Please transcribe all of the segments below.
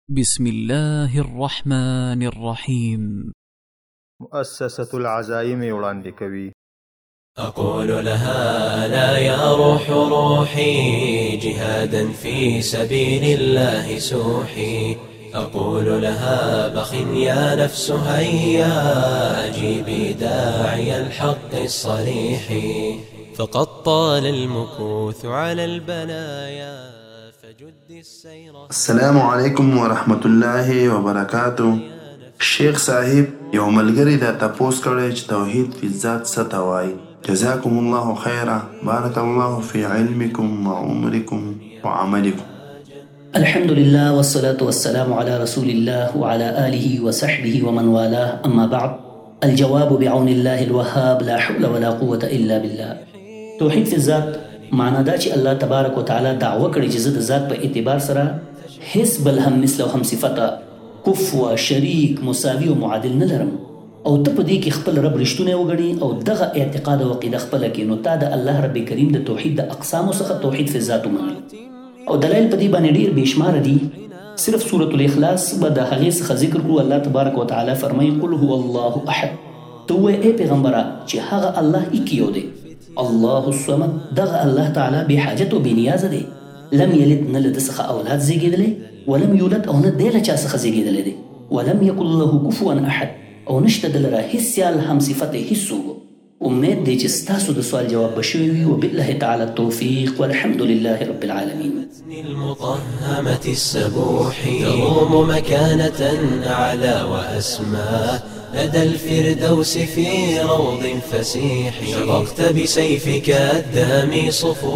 بسم الله الرحمن الرحيم. مؤسسة العزائم وړاندې کوي. أقول لها لا يا روح روحي جهادا في سبيل الله سوحي. أقول لها بخ يا نفس هيا أجيبي داعي الحق الصريح. فقد طال المكوث على البلايا فجد السير. السلام عليكم ورحمة الله وبركاته. شیخ صاحب یو ملګری دا تپوس کړی چې توحید فی الذات څه ته وایي. جزاکم الله خیرا، بارک الله فی علمکم وعمرکم وعملکم. الحمد لله والصلاة والسلام على رسول الله وعلى آله وصحبه ومن والاه، أما بعد. الجواب بعون الله الوهاب، لا حول ولا قوة إلا بالله. توحید فی الذات معنا دا چې الله تبارک وتعالی دعوه کړې چې زه د ذات په اعتبار سره هیڅ بل هم مثل او هم صفته کفو شریک مساوي او معادل نه لرم، او ته په دې کې خپل رب رښتونه وګڼي او دغه اعتقاد او عقیده خپله کړي، نو تا د الله رب کریم د توحید د اقسامو څخه توحید فی ذات ومنل. او دلایل په دې باندې ډېر بېشماره دي. صرف سورة الاخلاص به د هغې څخه ذکر کړو. الله تبارک وتعالی فرمایي قل هو الله احد. ته ووایه ای پیغمبره چې هغه الله ایک یو دی، الله الصمد. دغه الله تعالی بې حاجت او بې نیازه دی. لم یلد، نه له ده څخه اولاد زیږېدلی، ولم یولد، او نه دی له چا څخه زیږېدلی دی، ولم یکن له کفوا احد، او نشته د لره هیڅ سیال هم صفت هیڅوک. امید دی چې ستاسو د سوال جواب به شوی وي. وبالله تعالی التوفیق والحمد لله رب العالمین. المطهمة السبوح تروم مكانة أعلى وأسمى لدى الفردوس في روض فسيح. شققت بسيفك الدامي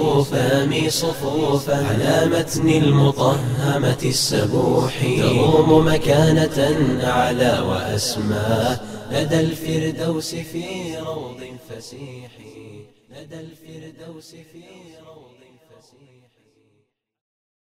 صفوفا على متن المطهمة السبوح تروم مكانة أعلى وأسمى لدى الفردوس في روض فسيح. لدى الفردوس في روض فسيح.